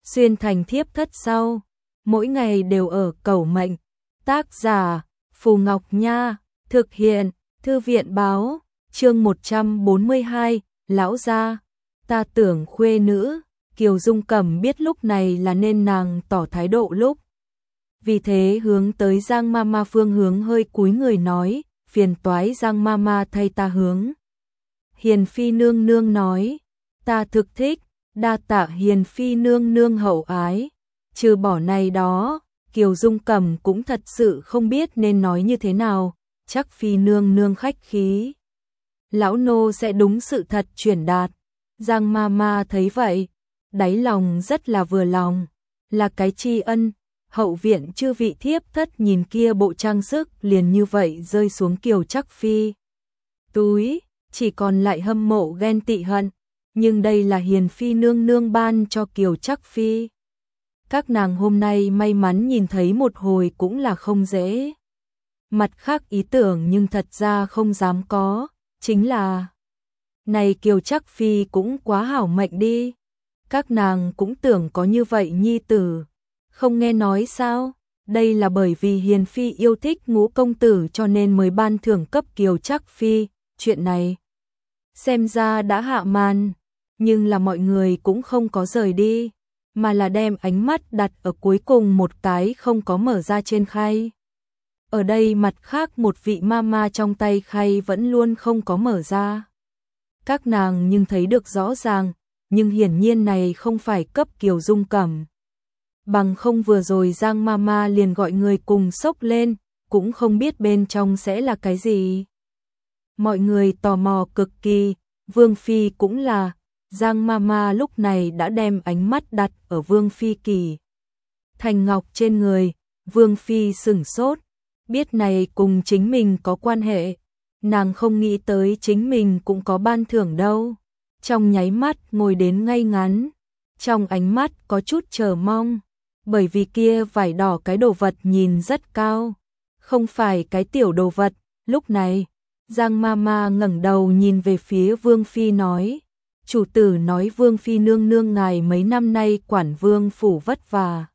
xuyên thành thiếp thất sau, mỗi ngày đều ở cầu mệnh. Tác giả Phù Ngọc Nha, thực hiện Thư viện Báo, chương 142, lão gia, ta tưởng khuê nữ. Kiều Dung Cẩm biết lúc này là nên nàng tỏ thái độ lúc. Vì thế hướng tới Giang Mama phương hướng hơi cúi người nói, phiền toái Giang Mama thay ta hướng. Hiền Phi nương nương nói, ta thực thích, đa tạ Hiền Phi nương nương hậu ái. Trừ bỏ này đó, Kiều Dung Cẩm cũng thật sự không biết nên nói như thế nào, chắc Phi nương nương khách khí. Lão nô sẽ đúng sự thật truyền đạt. Giang Mama thấy vậy, đáy lòng rất là vừa lòng, là cái tri ân. Hậu viện chư vị thiếp thất nhìn kia bộ trang sức liền như vậy rơi xuống Kiều Trắc Phi túi, chỉ còn lại hâm mộ ghen tị hận, nhưng đây là Hiền Phi nương nương ban cho Kiều Trắc Phi. Các nàng hôm nay may mắn nhìn thấy một hồi cũng là không dễ. Mặt khác ý tưởng nhưng thật ra không dám có, chính là này Kiều Trắc Phi cũng quá hảo mệnh đi. Các nàng cũng tưởng có như vậy nhi tử. Không nghe nói sao, đây là bởi vì Hiền Phi yêu thích Ngũ công tử cho nên mới ban thưởng cấp Kiều Trắc Phi, chuyện này xem ra đã hạ màn, nhưng là mọi người cũng không có rời đi, mà là đem ánh mắt đặt ở cuối cùng một cái không có mở ra trên khay. Ở đây mặt khác một vị mama trong tay khay vẫn luôn không có mở ra. Các nàng nhưng thấy được rõ ràng, nhưng hiển nhiên này không phải cấp Kiều Dung Cẩm. Bằng không vừa rồi Giang Mama liền gọi người cùng xốc lên, cũng không biết bên trong sẽ là cái gì. Mọi người tò mò cực kỳ, Vương Phi cũng là, Giang Mama lúc này đã đem ánh mắt đặt ở Vương Phi Kỳ Thành Ngọc trên người, Vương Phi sửng sốt, biết này cùng chính mình có quan hệ, nàng không nghĩ tới chính mình cũng có ban thưởng đâu. Trong nháy mắt ngồi đến ngay ngắn, trong ánh mắt có chút chờ mong, bởi vì kia vải đỏ cái đồ vật nhìn rất cao, không phải cái tiểu đồ vật. Lúc này, Giang Mama ngẩng đầu nhìn về phía Vương Phi nói, chủ tử nói Vương Phi nương nương ngài mấy năm nay quản vương phủ vất vả.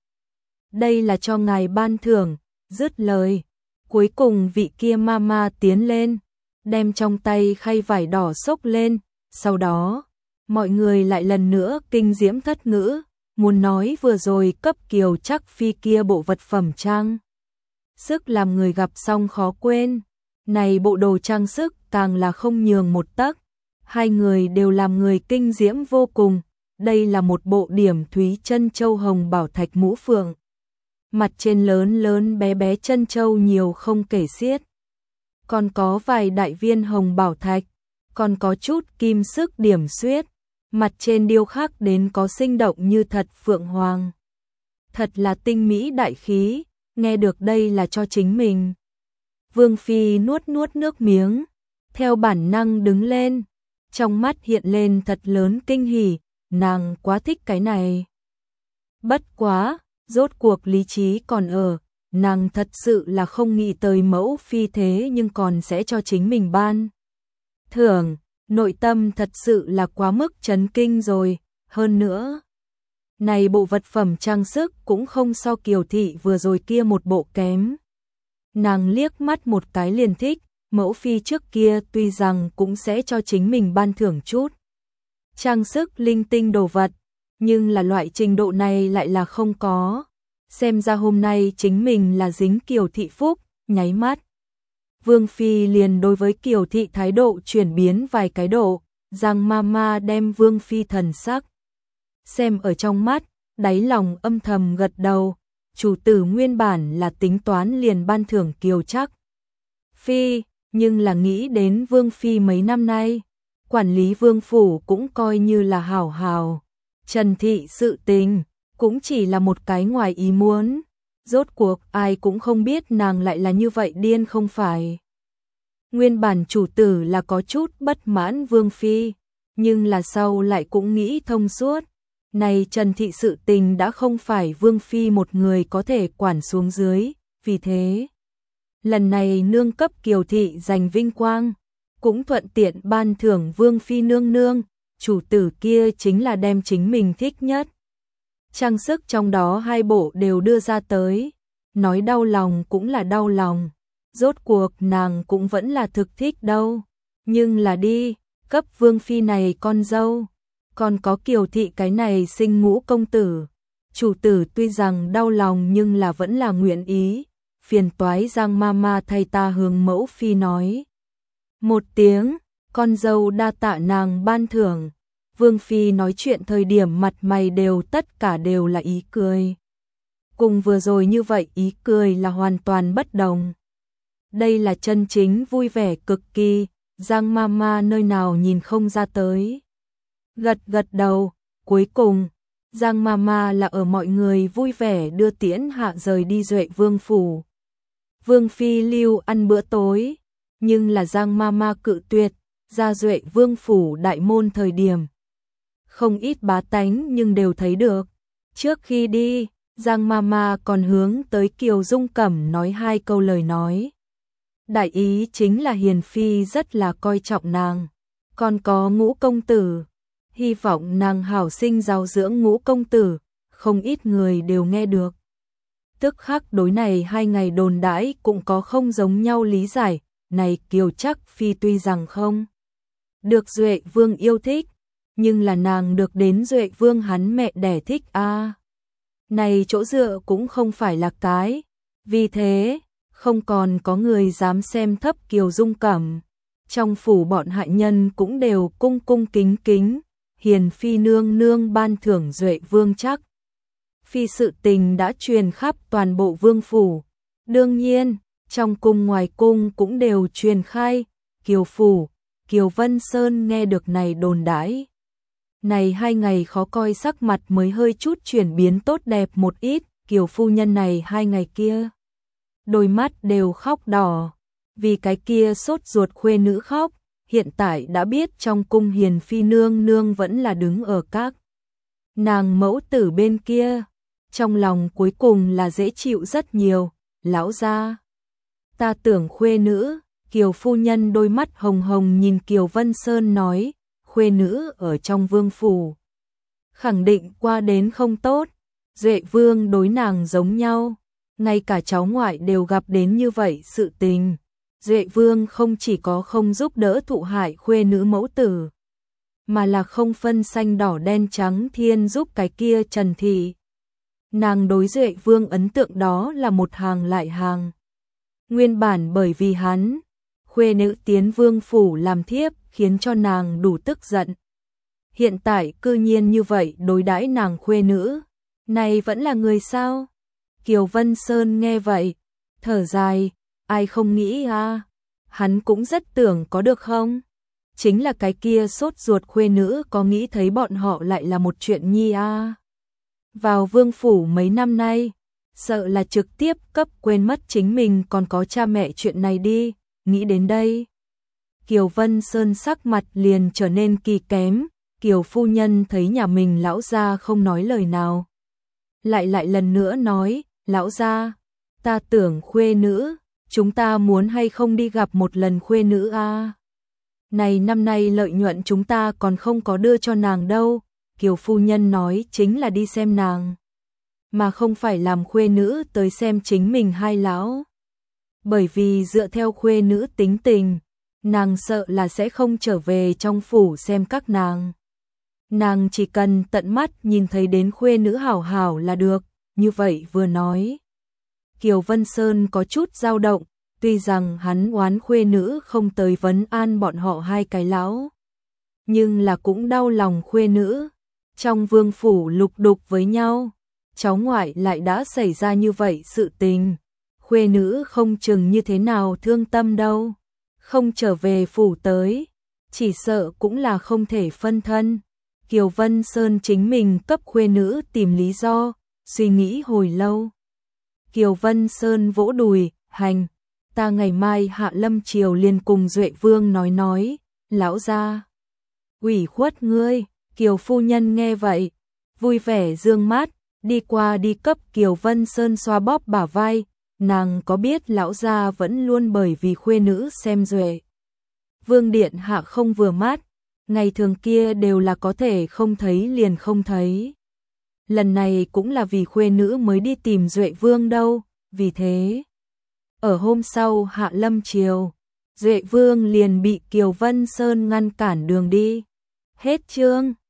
Đây là cho ngài ban thưởng, dứt lời. Cuối cùng vị kia Mama tiến lên, đem trong tay khay vải đỏ xốc lên, sau đó, mọi người lại lần nữa kinh diễm thất ngữ, muốn nói vừa rồi cấp Kiều Trắc Phi kia bộ vật phẩm trang sức làm người gặp xong khó quên. Này bộ đồ trang sức càng là không nhường một tấc, hai người đều làm người kinh diễm vô cùng. Đây là một bộ điểm thúy chân châu hồng bảo thạch mũ phượng, mặt trên lớn lớn bé bé chân châu nhiều không kể xiết, còn có vài đại viên hồng bảo thạch, còn có chút kim sức điểm xuyết, mặt trên điêu khắc đến có sinh động như thật phượng hoàng. Thật là tinh mỹ đại khí, nghe được đây là cho chính mình. Vương Phi nuốt nuốt nước miếng, theo bản năng đứng lên, trong mắt hiện lên thật lớn kinh hỉ, nàng quá thích cái này. Bất quá, rốt cuộc lý trí còn ở, nàng thật sự là không nghĩ tới mẫu phi thế nhưng còn sẽ cho chính mình ban thưởng, nội tâm thật sự là quá mức chấn kinh rồi. Hơn nữa, này bộ vật phẩm trang sức cũng không so Kiều thị vừa rồi kia một bộ kém. Nàng liếc mắt một cái liền thích, mẫu phi trước kia tuy rằng cũng sẽ cho chính mình ban thưởng chút trang sức linh tinh đồ vật, nhưng là loại trình độ này lại là không có. Xem ra hôm nay chính mình là dính Kiều thị phúc, nháy mắt. Vương Phi liền đối với Kiều thị thái độ chuyển biến vài cái độ, Giang Mama đem Vương Phi thần sắc xem ở trong mắt, đáy lòng âm thầm gật đầu. Chủ tử nguyên bản là tính toán liền ban thưởng Kiều Trắc Phi, nhưng là nghĩ đến Vương Phi mấy năm nay, quản lý vương phủ cũng coi như là hảo hảo. Trần thị sự tình, cũng chỉ là một cái ngoài ý muốn. Rốt cuộc ai cũng không biết nàng lại là như vậy điên không phải. Nguyên bản chủ tử là có chút bất mãn Vương Phi, nhưng là sau lại cũng nghĩ thông suốt. Này Trần thị sự tình đã không phải Vương Phi một người có thể quản xuống dưới, vì thế lần này nương cấp Kiều thị giành vinh quang, cũng thuận tiện ban thưởng Vương Phi nương nương, chủ tử kia chính là đem chính mình thích nhất trang sức trong đó hai bộ đều đưa ra tới. Nói đau lòng cũng là đau lòng, rốt cuộc nàng cũng vẫn là thực thích đâu. Nhưng là đi, cấp vương phi này con dâu, còn có Kiều thị cái này sinh ngũ công tử. Chủ tử tuy rằng đau lòng nhưng là vẫn là nguyện ý, phiền toái Giang Mama thay ta hướng mẫu phi nói một tiếng, con dâu đa tạ nàng ban thưởng. Vương phi nói chuyện thời điểm mặt mày đều tất cả đều là ý cười. Cùng vừa rồi như vậy ý cười là hoàn toàn bất đồng. Đây là chân chính vui vẻ cực kỳ, Giang Mama nơi nào nhìn không ra tới. Gật gật đầu, cuối cùng, Giang Mama là ở mọi người vui vẻ đưa tiễn hạ rời đi Duệ Vương phủ. Vương phi lưu ăn bữa tối, nhưng là Giang Mama cự tuyệt, ra Duệ Vương phủ đại môn thời điểm. Không ít bá tánh nhưng đều thấy được. Trước khi đi, Giang Mama còn hướng tới Kiều Dung Cẩm nói hai câu lời nói. Đại ý chính là Hiền Phi rất là coi trọng nàng. Còn có Ngũ công tử, hy vọng nàng hảo sinh giáo dưỡng Ngũ công tử, không ít người đều nghe được. Tức khắc đối này hai ngày đồn đãi cũng có không giống nhau lý giải. Này Kiều Trắc Phi tuy rằng không được Duệ Vương yêu thích, nhưng là nàng được đến Duệ Vương hắn mẹ đẻ thích a. Này chỗ dựa cũng không phải là cái, vì thế không còn có người dám xem thấp Kiều Dung Cẩm. Trong phủ bọn hạ nhân cũng đều cung cung kính kính, Hiền Phi nương nương ban thưởng Duệ Vương Trắc Phi sự tình đã truyền khắp toàn bộ vương phủ. Đương nhiên, trong cung ngoài cung cũng đều truyền khai, Kiều phủ, Kiều Vân Sơn nghe được này đồn đãi. Này hai ngày khó coi sắc mặt mới hơi chút chuyển biến tốt đẹp một ít, Kiều phu nhân này hai ngày kia. Đôi mắt đều khóc đỏ, vì cái kia sốt ruột khuê nữ khóc, hiện tại đã biết trong cung Hiền Phi nương nương vẫn là đứng ở các nàng mẫu tử bên kia. Trong lòng cuối cùng là dễ chịu rất nhiều, lão gia. Ta tưởng khuê nữ, Kiều phu nhân đôi mắt hồng hồng nhìn Kiều Vân Sơn nói, khuê nữ ở trong vương phủ. Khẳng định qua đến không tốt, Duệ Vương đối nàng giống nhau, ngay cả cháu ngoại đều gặp đến như vậy sự tình. Duệ Vương không chỉ có không giúp đỡ thụ hại khuê nữ mẫu tử, mà là không phân xanh đỏ đen trắng thiên giúp cái kia Trần Thị. Nàng đối Duệ Vương ấn tượng đó là một hàng lại hàng. Nguyên bản bởi vì hắn, khuê nữ tiến vương phủ làm thiếp khiến cho nàng đủ tức giận. Hiện tại cư nhiên như vậy đối đãi nàng khuê nữ, này vẫn là người sao? Kiều Vân Sơn nghe vậy, thở dài, ai không nghĩ à, hắn cũng rất tưởng có được không? Chính là cái kia sốt ruột khuê nữ có nghĩ thấy bọn họ lại là một chuyện nhi à. Vào vương phủ mấy năm nay, sợ là trực tiếp cấp quên mất chính mình còn có cha mẹ chuyện này đi, nghĩ đến đây. Kiều Vân Sơn sắc mặt liền trở nên kỳ kém, Kiều phu nhân thấy nhà mình lão gia không nói lời nào. Lại lần nữa nói, lão gia, ta tưởng khuê nữ, chúng ta muốn hay không đi gặp một lần khuê nữ a? Này năm nay lợi nhuận chúng ta còn không có đưa cho nàng đâu, Kiều phu nhân nói chính là đi xem nàng, mà không phải làm khuê nữ tới xem chính mình hai lão. Bởi vì dựa theo khuê nữ tính tình, nàng sợ là sẽ không trở về trong phủ xem các nàng. Nàng chỉ cần tận mắt nhìn thấy đến khuê nữ hảo hảo là được, như vậy vừa nói. Kiều Vân Sơn có chút dao động, tuy rằng hắn oán khuê nữ không tới vấn an bọn họ hai cái lão, nhưng là cũng đau lòng khuê nữ. Trong vương phủ lục đục với nhau, cháu ngoại lại đã xảy ra như vậy sự tình. Khuê nữ không chừng như thế nào thương tâm đâu, không trở về phủ tới, chỉ sợ cũng là không thể phân thân. Kiều Vân Sơn chính mình cấp khuê nữ tìm lý do, suy nghĩ hồi lâu. Kiều Vân Sơn vỗ đùi, hành, ta ngày mai hạ lâm triều liền cùng Duệ Vương nói, lão gia. Ủy khuất ngươi, Kiều phu nhân nghe vậy, vui vẻ dương mắt, đi qua đi cấp Kiều Vân Sơn xoa bóp bả vai. Nàng có biết lão gia vẫn luôn bởi vì khuê nữ xem Duệ Vương điện hạ không vừa mắt, ngày thường kia đều là có thể không thấy liền không thấy. lần này cũng là vì khuê nữ mới đi tìm Duệ Vương đâu, vì thế. Ở hôm sau hạ lâm chiều, Duệ Vương liền bị Kiều Vân Sơn ngăn cản đường đi. Hết chương.